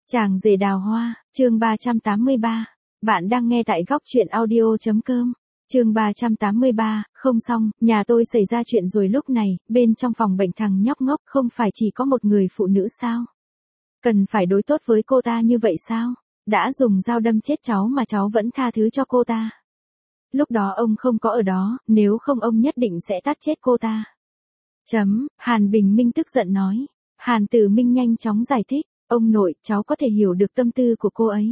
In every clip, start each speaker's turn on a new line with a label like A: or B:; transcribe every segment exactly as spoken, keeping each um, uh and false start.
A: Chàng rể đào hoa, chương ba trăm tám mươi ba. Bạn đang nghe tại góc truyện audio chấm com. Chương ba trăm tám mươi ba, không xong, nhà tôi xảy ra chuyện rồi lúc này, bên trong phòng bệnh thằng nhóc ngốc không phải chỉ có một người phụ nữ sao? Cần phải đối tốt với cô ta như vậy sao? Đã dùng dao đâm chết cháu mà cháu vẫn tha thứ cho cô ta. Lúc đó ông không có ở đó, nếu không ông nhất định sẽ tát chết cô ta. Chấm, Hàn Bình Minh tức giận nói. Hàn Tử Minh nhanh chóng giải thích. Ông nội, cháu có thể hiểu được tâm tư của cô ấy.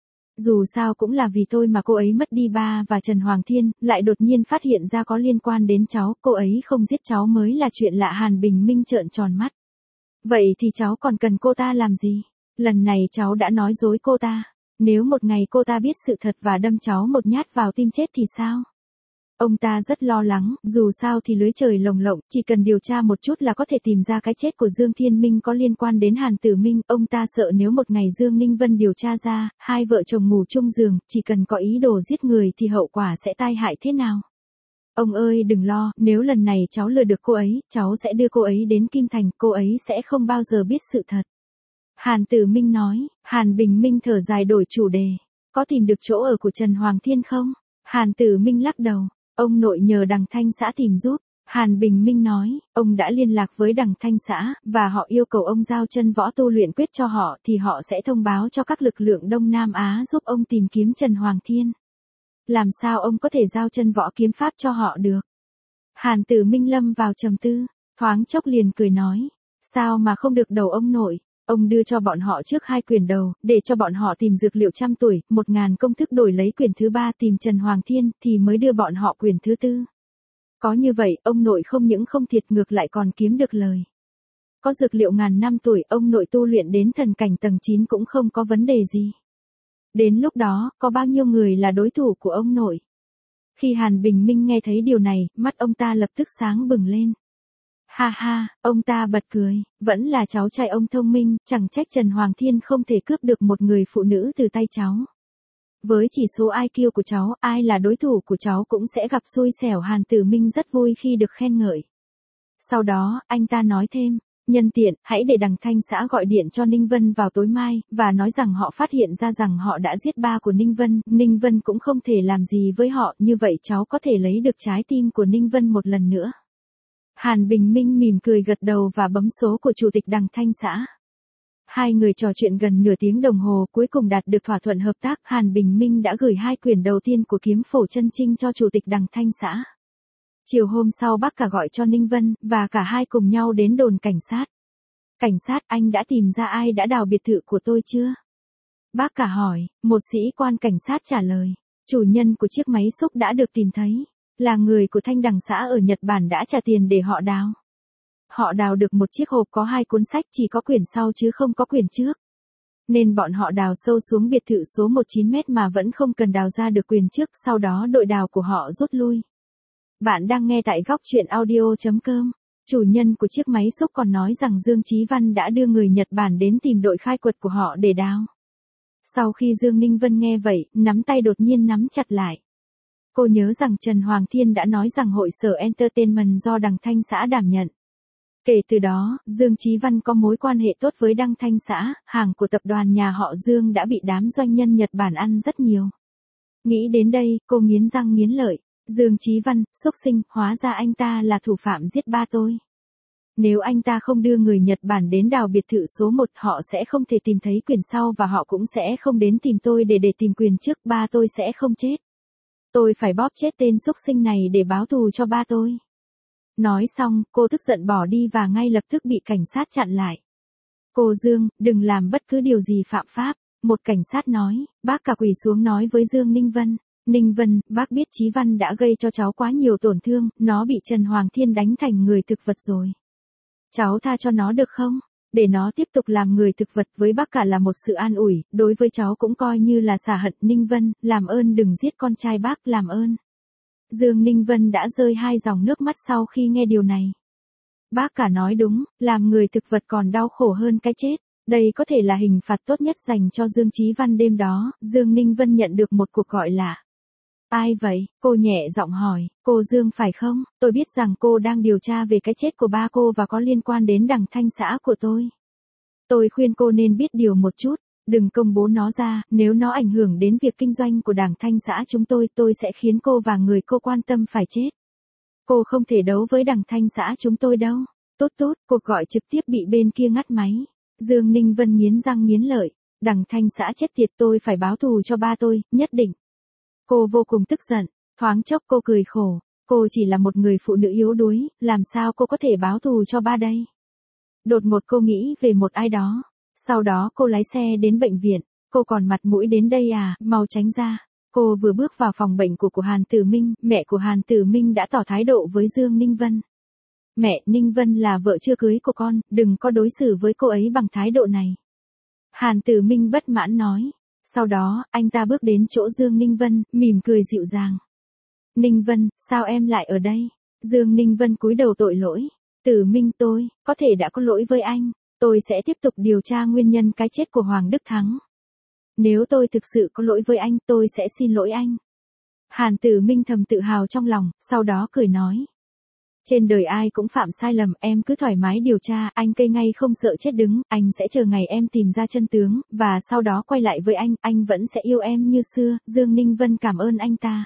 A: Dù sao cũng là vì tôi mà cô ấy mất đi ba và Trần Hoàng Thiên, lại đột nhiên phát hiện ra có liên quan đến cháu, cô ấy không giết cháu mới là chuyện lạ. Hàn Bình Minh trợn tròn mắt. Vậy thì cháu còn cần cô ta làm gì? Lần này cháu đã nói dối cô ta. Nếu một ngày cô ta biết sự thật và đâm cháu một nhát vào tim chết thì sao? Ông ta rất lo lắng, dù sao thì lưới trời lồng lộng, chỉ cần điều tra một chút là có thể tìm ra cái chết của Dương Thiên Minh có liên quan đến Hàn Tử Minh. Ông ta sợ nếu một ngày Dương Ninh Vân điều tra ra, hai vợ chồng ngủ chung giường, chỉ cần có ý đồ giết người thì hậu quả sẽ tai hại thế nào. Ông ơi đừng lo, nếu lần này cháu lừa được cô ấy, cháu sẽ đưa cô ấy đến Kim Thành, cô ấy sẽ không bao giờ biết sự thật. Hàn Tử Minh nói. Hàn Bình Minh thở dài đổi chủ đề. Có tìm được chỗ ở của Trần Hoàng Thiên không? Hàn Tử Minh lắc đầu. Ông nội nhờ Đằng Thanh xã tìm giúp. Hàn Bình Minh nói, ông đã liên lạc với Đằng Thanh xã, và họ yêu cầu ông giao chân võ tu luyện quyết cho họ thì họ sẽ thông báo cho các lực lượng Đông Nam Á giúp ông tìm kiếm Trần Hoàng Thiên. Làm sao ông có thể giao chân võ kiếm pháp cho họ được? Hàn Tử Minh lâm vào trầm tư, thoáng chốc liền cười nói, sao mà không được đầu ông nội? Ông đưa cho bọn họ trước hai quyền đầu, để cho bọn họ tìm dược liệu trăm tuổi, một ngàn công thức đổi lấy quyền thứ ba tìm Trần Hoàng Thiên, thì mới đưa bọn họ quyền thứ tư. Có như vậy, ông nội không những không thiệt ngược lại còn kiếm được lời. Có dược liệu ngàn năm tuổi, ông nội tu luyện đến thần cảnh tầng chín cũng không có vấn đề gì. Đến lúc đó, có bao nhiêu người là đối thủ của ông nội? Khi Hàn Bình Minh nghe thấy điều này, mắt ông ta lập tức sáng bừng lên. Ha ha, ông ta bật cười, vẫn là cháu trai ông thông minh, chẳng trách Trần Hoàng Thiên không thể cướp được một người phụ nữ từ tay cháu. Với chỉ số i kiu của cháu, ai là đối thủ của cháu cũng sẽ gặp xui xẻo. Hàn Tử Minh rất vui khi được khen ngợi. Sau đó, anh ta nói thêm, nhân tiện, hãy để Đằng Thanh xã gọi điện cho Ninh Vân vào tối mai, và nói rằng họ phát hiện ra rằng họ đã giết ba của Ninh Vân, Ninh Vân cũng không thể làm gì với họ, như vậy cháu có thể lấy được trái tim của Ninh Vân một lần nữa. Hàn Bình Minh mỉm cười gật đầu và bấm số của chủ tịch Đằng Thanh xã. Hai người trò chuyện gần nửa tiếng đồng hồ, cuối cùng đạt được thỏa thuận hợp tác. Hàn Bình Minh đã gửi hai quyển đầu tiên của Kiếm Phổ Chân Trinh cho chủ tịch Đằng Thanh xã. Chiều hôm sau bác cả gọi cho Ninh Vân, và cả hai cùng nhau đến đồn cảnh sát. Cảnh sát, anh đã tìm ra ai đã đào biệt thự của tôi chưa? Bác cả hỏi. Một sĩ quan cảnh sát trả lời. Chủ nhân của chiếc máy xúc đã được tìm thấy. Là người của Thanh Đằng xã ở Nhật Bản đã trả tiền để họ đào. Họ đào được một chiếc hộp có hai cuốn sách, chỉ có quyển sau chứ không có quyển trước. Nên bọn họ đào sâu xuống biệt thự số mười chín mét mà vẫn không cần đào ra được quyển trước, sau đó đội đào của họ rút lui. Bạn đang nghe tại góc truyện audio chấm com. Chủ nhân của chiếc máy xúc còn nói rằng Dương Chí Văn đã đưa người Nhật Bản đến tìm đội khai quật của họ để đào. Sau khi Dương Ninh Vân nghe vậy, nắm tay đột nhiên nắm chặt lại. Cô nhớ rằng Trần Hoàng Thiên đã nói rằng hội sở Entertainment do Đằng Thanh xã đảm nhận. Kể từ đó, Dương Chí Văn có mối quan hệ tốt với Đằng Thanh xã, hàng của tập đoàn nhà họ Dương đã bị đám doanh nhân Nhật Bản ăn rất nhiều. Nghĩ đến đây, cô nghiến răng nghiến lợi. Dương Chí Văn, xúc sinh, hóa ra anh ta là thủ phạm giết ba tôi. Nếu anh ta không đưa người Nhật Bản đến đào biệt thự số một, họ sẽ không thể tìm thấy quyền sau và họ cũng sẽ không đến tìm tôi để để tìm quyền trước, ba tôi sẽ không chết. Tôi phải bóp chết tên xúc sinh này để báo thù cho ba tôi. Nói xong, cô tức giận bỏ đi và ngay lập tức bị cảnh sát chặn lại. Cô Dương, đừng làm bất cứ điều gì phạm pháp. Một cảnh sát nói. Bác cả quỳ xuống nói với Dương Ninh Vân. Ninh Vân, bác biết Chí Văn đã gây cho cháu quá nhiều tổn thương, nó bị Trần Hoàng Thiên đánh thành người thực vật rồi. Cháu tha cho nó được không? Để nó tiếp tục làm người thực vật với bác cả là một sự an ủi, đối với cháu cũng coi như là xả hận. Ninh Vân, làm ơn đừng giết con trai bác, làm ơn. Dương Ninh Vân đã rơi hai dòng nước mắt sau khi nghe điều này. Bác cả nói đúng, làm người thực vật còn đau khổ hơn cái chết. Đây có thể là hình phạt tốt nhất dành cho Dương Chí Văn. Đêm đó, Dương Ninh Vân nhận được một cuộc gọi lạ. Ai vậy? Cô nhẹ giọng hỏi. Cô Dương phải không? Tôi biết rằng cô đang điều tra về cái chết của ba cô và có liên quan đến Đằng Thanh xã của tôi. Tôi khuyên cô nên biết điều một chút. Đừng công bố nó ra, nếu nó ảnh hưởng đến việc kinh doanh của đảng Thanh xã chúng tôi, tôi sẽ khiến cô và người cô quan tâm phải chết. Cô không thể đấu với đảng Thanh xã chúng tôi đâu. Tốt tốt, cuộc gọi trực tiếp bị bên kia ngắt máy. Dương Ninh Vân nghiến răng nghiến lợi. Đảng Thanh xã chết tiệt, tôi phải báo thù cho ba tôi, nhất định. Cô vô cùng tức giận, thoáng chốc cô cười khổ. Cô chỉ là một người phụ nữ yếu đuối, làm sao cô có thể báo thù cho ba đây? Đột ngột cô nghĩ về một ai đó. Sau đó cô lái xe đến bệnh viện. Cô còn mặt mũi đến đây à, mau tránh ra. Cô vừa bước vào phòng bệnh của của Hàn Tử Minh, mẹ của Hàn Tử Minh đã tỏ thái độ với Dương Ninh Vân. Mẹ, Ninh Vân là vợ chưa cưới của con, đừng có đối xử với cô ấy bằng thái độ này. Hàn Tử Minh bất mãn nói. Sau đó, anh ta bước đến chỗ Dương Ninh Vân, mỉm cười dịu dàng. Ninh Vân, sao em lại ở đây? Dương Ninh Vân cúi đầu tội lỗi. Tử Minh, tôi, có thể đã có lỗi với anh. Tôi sẽ tiếp tục điều tra nguyên nhân cái chết của Hoàng Đức Thắng. Nếu tôi thực sự có lỗi với anh, tôi sẽ xin lỗi anh. Hàn Tử Minh thầm tự hào trong lòng, sau đó cười nói. Trên đời ai cũng phạm sai lầm, em cứ thoải mái điều tra, anh cây ngay không sợ chết đứng, anh sẽ chờ ngày em tìm ra chân tướng, và sau đó quay lại với anh, anh vẫn sẽ yêu em như xưa. Dương Ninh Vân cảm ơn anh ta.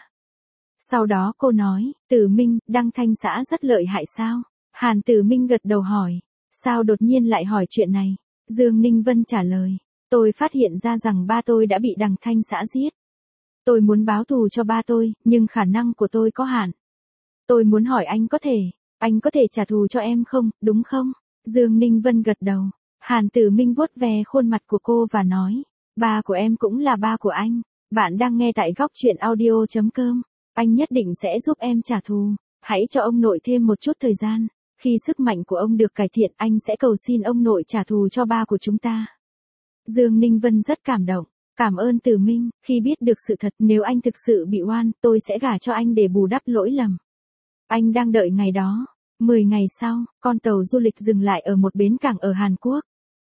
A: Sau đó cô nói, Tử Minh, Đăng Thanh xã rất lợi hại sao? Hàn Tử Minh gật đầu hỏi. Sao đột nhiên lại hỏi chuyện này? Dương Ninh Vân trả lời. Tôi phát hiện ra rằng ba tôi đã bị Đằng Thanh xã giết. Tôi muốn báo thù cho ba tôi, nhưng khả năng của tôi có hạn. Tôi muốn hỏi anh có thể, anh có thể trả thù cho em không, đúng không? Dương Ninh Vân gật đầu. Hàn Tử Minh vuốt ve khuôn mặt của cô và nói. Ba của em cũng là ba của anh. Bạn đang nghe tại góc truyện audio chấm com. Anh nhất định sẽ giúp em trả thù. Hãy cho ông nội thêm một chút thời gian. Khi sức mạnh của ông được cải thiện, anh sẽ cầu xin ông nội trả thù cho ba của chúng ta. Dương Ninh Vân rất cảm động. Cảm ơn Tử Minh, khi biết được sự thật, nếu anh thực sự bị oan, tôi sẽ gả cho anh để bù đắp lỗi lầm. Anh đang đợi ngày đó. mười ngày sau, con tàu du lịch dừng lại ở một bến cảng ở Hàn Quốc.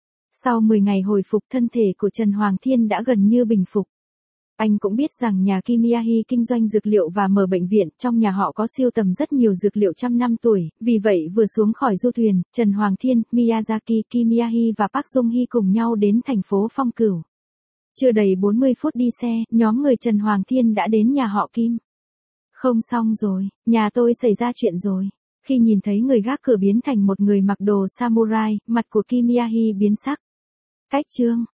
A: Sau mười ngày hồi phục, thân thể của Trần Hoàng Thiên đã gần như bình phục. Anh cũng biết rằng nhà Kimiyahi kinh doanh dược liệu và mở bệnh viện, trong nhà họ có siêu tầm rất nhiều dược liệu trăm năm tuổi, vì vậy vừa xuống khỏi du thuyền, Trần Hoàng Thiên, Miyazaki, Kimiyahi và Park Jong Hee cùng nhau đến thành phố Phong Cửu. Chưa đầy bốn mươi phút đi xe, nhóm người Trần Hoàng Thiên đã đến nhà họ Kim. Không xong rồi, nhà tôi xảy ra chuyện rồi. Khi nhìn thấy người gác cửa biến thành một người mặc đồ samurai, mặt của Kimiyahi biến sắc. Cách chương